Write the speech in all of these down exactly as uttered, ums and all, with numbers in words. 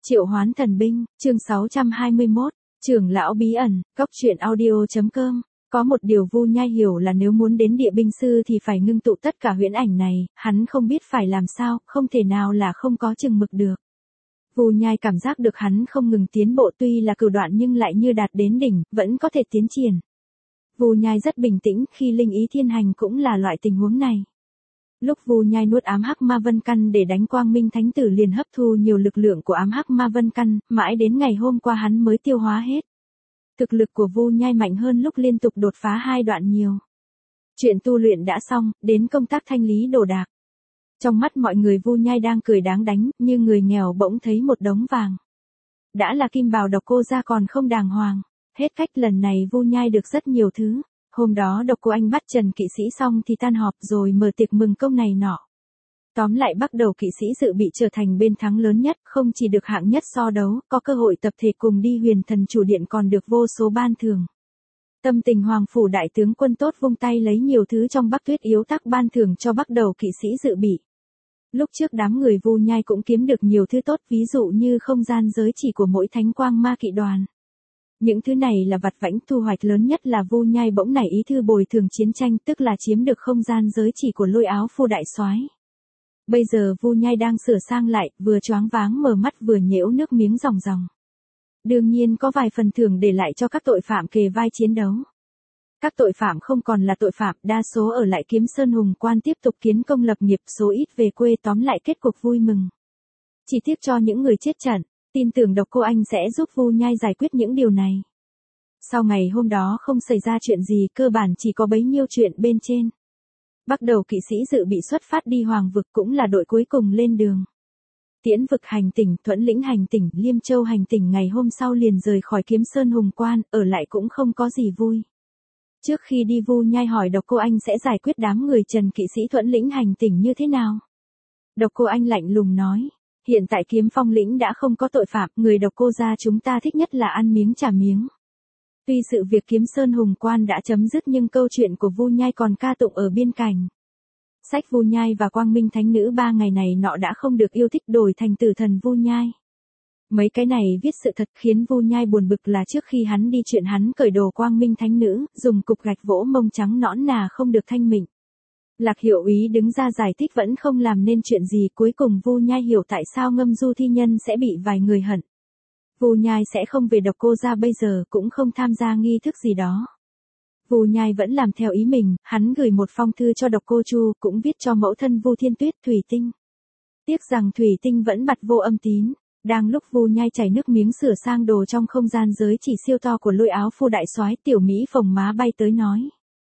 Triệu Hoán Thần Binh, chương sáu trăm hai mươi mốt, Trưởng lão bí ẩn, cốc truyện audio.com. Có một điều Vu Nhai hiểu là nếu muốn đến địa binh sư thì phải ngưng tụ tất cả huyễn ảnh này, hắn không biết phải làm sao, không thể nào là không có chừng mực được. Vu Nhai cảm giác được hắn không ngừng tiến bộ, tuy là cửu đoạn nhưng lại như đạt đến đỉnh, vẫn có thể tiến triển. Vu Nhai rất bình tĩnh, khi linh ý thiên hành cũng là loại tình huống này. Lúc Vu Nhai nuốt ám hắc ma vân căn để đánh Quang Minh Thánh Tử liền hấp thu nhiều lực lượng của ám hắc ma vân căn, mãi đến ngày hôm qua hắn mới tiêu hóa hết. Thực lực của Vu Nhai mạnh hơn lúc liên tục đột phá hai đoạn nhiều. Chuyện tu luyện đã xong, đến công tác thanh lý đồ đạc. Trong mắt mọi người Vu Nhai đang cười đáng đánh, như người nghèo bỗng thấy một đống vàng. Đã là kim bào độc cô ra còn không đàng hoàng. Hết cách, lần này Vu Nhai được rất nhiều thứ. Hôm đó độc cô anh bắt Trần kỵ sĩ xong thì tan họp rồi mở tiệc mừng công này nọ. Tóm lại bắt đầu kỵ sĩ dự bị trở thành bên thắng lớn nhất, không chỉ được hạng nhất so đấu, có cơ hội tập thể cùng đi Huyền Thần Chủ Điện còn được vô số ban thưởng. Tâm tình Hoàng phủ đại tướng quân tốt, vung tay lấy nhiều thứ trong Bắc Tuyết Yếu Tắc ban thưởng cho bắt đầu kỵ sĩ dự bị. Lúc trước đám người Vu Nhai cũng kiếm được nhiều thứ tốt, ví dụ như không gian giới chỉ của mỗi thánh quang ma kỵ đoàn. Những thứ này là vặt vãnh, thu hoạch lớn nhất là Vu Nhai bỗng nảy ý thư bồi thường chiến tranh, tức là chiếm được không gian giới chỉ của Lôi Áo Phu đại soái. Bây giờ Vu Nhai đang sửa sang lại, vừa choáng váng mở mắt vừa nhễu nước miếng ròng ròng. Đương nhiên có vài phần thưởng để lại cho các tội phạm kề vai chiến đấu. Các tội phạm không còn là tội phạm, đa số ở lại Kiếm Sơn Hùng Quan tiếp tục kiến công lập nghiệp, số ít về quê, tóm lại kết cục vui mừng. Chỉ tiếc cho những người chết trận. Tin tưởng độc cô anh sẽ giúp Vu Nhai giải quyết những điều này. Sau ngày hôm đó không xảy ra chuyện gì, cơ bản chỉ có bấy nhiêu chuyện bên trên. Bắt đầu kỵ sĩ dự bị xuất phát đi Hoàng vực, cũng là đội cuối cùng lên đường. Tiễn vực hành tỉnh, Thuẫn lĩnh hành tỉnh, Liêm Châu hành tỉnh ngày hôm sau liền rời khỏi Kiếm Sơn Hùng Quan, ở lại cũng không có gì vui. Trước khi đi Vu Nhai hỏi độc cô anh sẽ giải quyết đám người Trần kỵ sĩ Thuẫn lĩnh hành tỉnh như thế nào. Độc cô anh lạnh lùng nói. Hiện tại Kiếm Phong lĩnh đã không có tội phạm, người độc cô gia chúng ta thích nhất là ăn miếng trả miếng. Tuy sự việc Kiếm Sơn Hùng Quan đã chấm dứt nhưng câu chuyện của Vu Nhai còn ca tụng ở biên cảnh. Sách Vu Nhai và Quang Minh Thánh Nữ ba ngày này nọ đã không được yêu thích, đổi thành Tử Thần Vu Nhai. Mấy cái này viết sự thật khiến Vu Nhai buồn bực là trước khi hắn đi chuyện hắn cởi đồ Quang Minh Thánh Nữ, dùng cục gạch vỗ mông trắng nõn nà không được thanh mịn. Lạc Hiệu Úy đứng ra giải thích vẫn không làm nên chuyện gì, cuối cùng Vu Nhai hiểu tại sao Ngâm Du thi nhân sẽ bị vài người hận. Vu Nhai sẽ không về độc cô gia bây giờ, cũng không tham gia nghi thức gì đó. Vu Nhai vẫn làm theo ý mình, hắn gửi một phong thư cho độc cô Chu, cũng viết cho mẫu thân Vu Thiên Tuyết, Thủy Tinh. Tiếc rằng Thủy Tinh vẫn bặt vô âm tín. Đang lúc Vu Nhai chảy nước miếng sửa sang đồ trong không gian giới chỉ siêu to của Lôi Áo Phu đại soái, Tiểu Mỹ phồng má bay tới nói.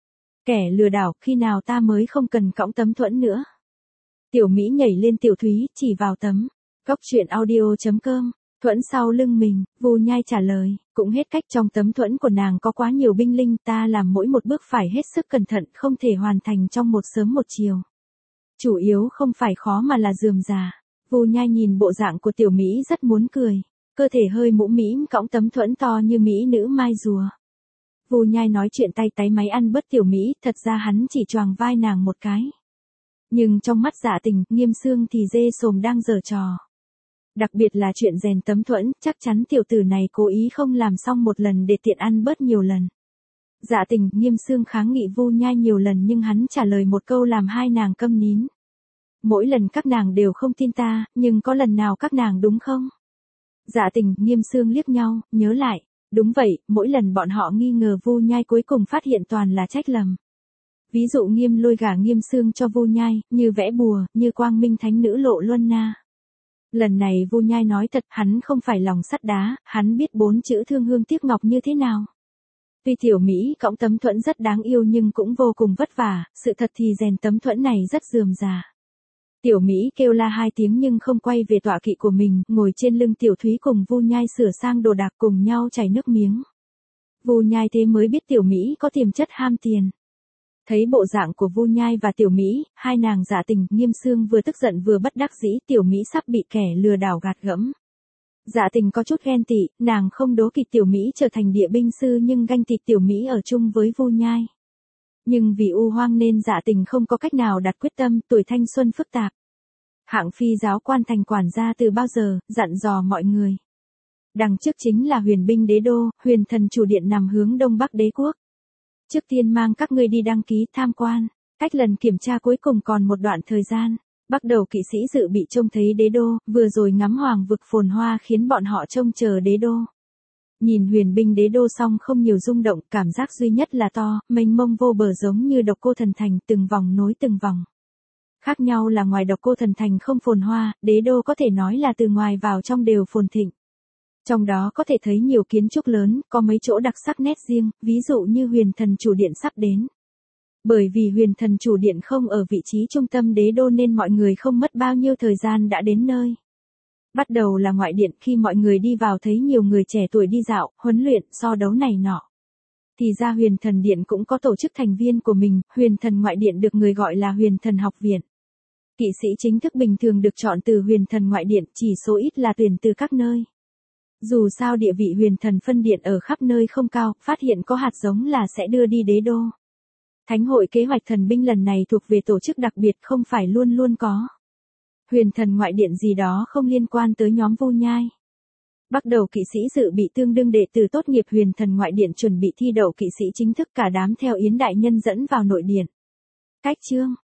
Kẻ lừa đảo, khi nào ta mới không cần cõng tấm thuẫn nữa. Tiểu Mỹ nhảy lên Tiểu Thúy, chỉ vào tấm. Cốc truyện audio.com. Thuẫn sau lưng mình, Vu Nhai trả lời, cũng hết cách, trong tấm thuẫn của nàng có quá nhiều binh linh, ta làm mỗi một bước phải hết sức cẩn thận, không thể hoàn thành trong một sớm một chiều. Chủ yếu không phải khó mà là rườm rà. Vu Nhai nhìn bộ dạng của Tiểu Mỹ rất muốn cười, cơ thể hơi mũm mĩm cõng tấm thuẫn to như mỹ nữ mai rùa. Vu Nhai nói chuyện tay tái máy ăn bớt Tiểu Mỹ, thật ra hắn chỉ choàng vai nàng một cái. Nhưng trong mắt Dạ Tình, Nghiêm Xương thì dê sồm đang giở trò. Đặc biệt là chuyện rèn tấm thuẫn, chắc chắn tiểu tử này cố ý không làm xong một lần để tiện ăn bớt nhiều lần. Dạ Tình, Nghiêm Xương kháng nghị Vu Nhai nhiều lần nhưng hắn trả lời một câu làm hai nàng câm nín. Mỗi lần các nàng đều không tin ta, nhưng có lần nào các nàng đúng không? Dạ Tình, Nghiêm Xương liếc nhau, nhớ lại. Đúng vậy, mỗi lần bọn họ nghi ngờ Vu Nhai cuối cùng phát hiện toàn là trách lầm. Ví dụ Nghiêm Lôi gả Nghiêm Xương cho Vu Nhai, như vẽ bùa, như Quang Minh Thánh Nữ lộ luân na. Lần này Vu Nhai nói thật, hắn không phải lòng sắt đá, hắn biết bốn chữ thương hương tiếc ngọc như thế nào. Tuy Tiểu Mỹ cõng tấm thuẫn rất đáng yêu nhưng cũng vô cùng vất vả, sự thật thì rèn tấm thuẫn này rất rườm rà. Tiểu Mỹ kêu la hai tiếng nhưng không quay về tọa kỵ của mình, ngồi trên lưng Tiểu Thúy cùng Vu Nhai sửa sang đồ đạc cùng nhau chảy nước miếng. Vu Nhai thế mới biết Tiểu Mỹ có tiềm chất ham tiền. Thấy bộ dạng của Vu Nhai và Tiểu Mỹ, hai nàng Dạ Tình, Nghiêm Xương vừa tức giận vừa bất đắc dĩ, Tiểu Mỹ sắp bị kẻ lừa đảo gạt gẫm. Dạ Tình có chút ghen tị, nàng không đố kỵ Tiểu Mỹ trở thành địa binh sư nhưng ganh tị Tiểu Mỹ ở chung với Vu Nhai. Nhưng vì u hoang nên Dạ Tình không có cách nào đặt quyết tâm, tuổi thanh xuân phức tạp. Hạng Phi giáo quan thành quản gia từ bao giờ, dặn dò mọi người. Đằng trước chính là huyền binh đế đô, huyền thần chủ điện nằm hướng đông bắc đế quốc. Trước tiên mang các ngươi đi đăng ký tham quan, cách lần kiểm tra cuối cùng còn một đoạn thời gian. Bắt đầu kỵ sĩ dự bị trông thấy đế đô, vừa rồi ngắm hoàng vực phồn hoa khiến bọn họ trông chờ đế đô. Nhìn huyền binh đế đô xong không nhiều rung động, cảm giác duy nhất là to, mênh mông vô bờ giống như Độc Cô Thần Thành, từng vòng nối từng vòng. Khác nhau là ngoài Độc Cô Thần Thành không phồn hoa, đế đô có thể nói là từ ngoài vào trong đều phồn thịnh. Trong đó có thể thấy nhiều kiến trúc lớn, có mấy chỗ đặc sắc nét riêng, ví dụ như huyền thần chủ điện sắp đến. Bởi vì huyền thần chủ điện không ở vị trí trung tâm đế đô nên mọi người không mất bao nhiêu thời gian đã đến nơi. Bắt đầu là ngoại điện, khi mọi người đi vào thấy nhiều người trẻ tuổi đi dạo, huấn luyện, so đấu này nọ. Thì ra huyền thần điện cũng có tổ chức thành viên của mình, huyền thần ngoại điện được người gọi là huyền thần học viện. Kỵ sĩ chính thức bình thường được chọn từ huyền thần ngoại điện, chỉ số ít là tuyển từ các nơi. Dù sao địa vị huyền thần phân điện ở khắp nơi không cao, phát hiện có hạt giống là sẽ đưa đi đế đô. Thánh hội kế hoạch thần binh lần này thuộc về tổ chức đặc biệt, không phải luôn luôn có. Huyền thần ngoại điện gì đó không liên quan tới nhóm Vu Nhai. Bắt đầu kỵ sĩ dự bị tương đương đệ tử tốt nghiệp huyền thần ngoại điện chuẩn bị thi đậu kỵ sĩ chính thức, cả đám theo Yến đại nhân dẫn vào nội điện. Cách chương